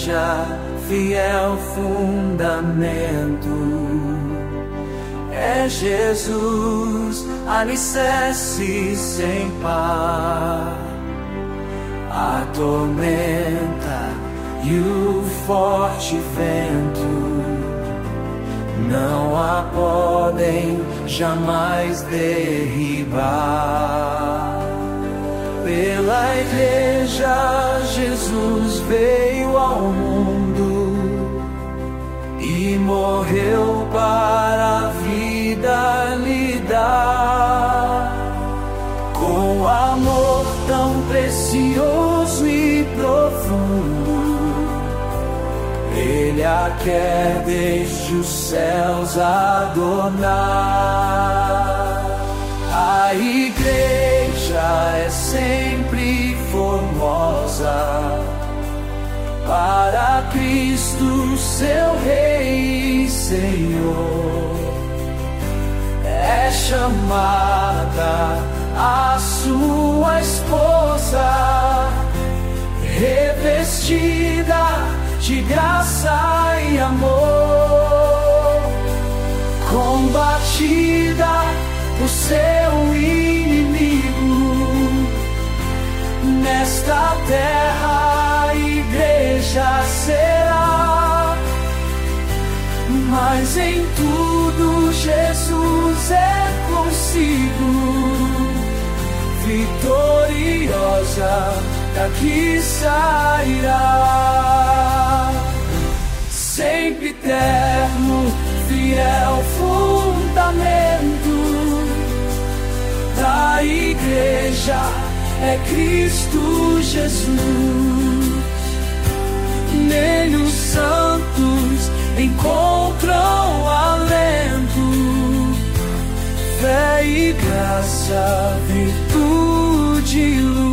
igreja, fiel fundamento. É Jesus, alicerce sem par. A tormenta e o forte vento não a podem jamais derribar. Pela igreja Jesus veio ao mundo e morreu para a vida lhe dar. Com amor tão precioso e profundo, Ele a quer desde os céus adornar. A igreja é sempre formosa para Cristo, seu Rei e Senhor. É chamada a sua esposa, revestida de graça e amor, combatida por seu inimigo. Nesta terra a igreja será, mas em tudo Jesus é consigo. Vitoriosa daqui sairá, sempre eterno, fiel fundamento da igreja é Cristo Jesus. Nele os santos encontram alento, fé e graça, virtude e luz.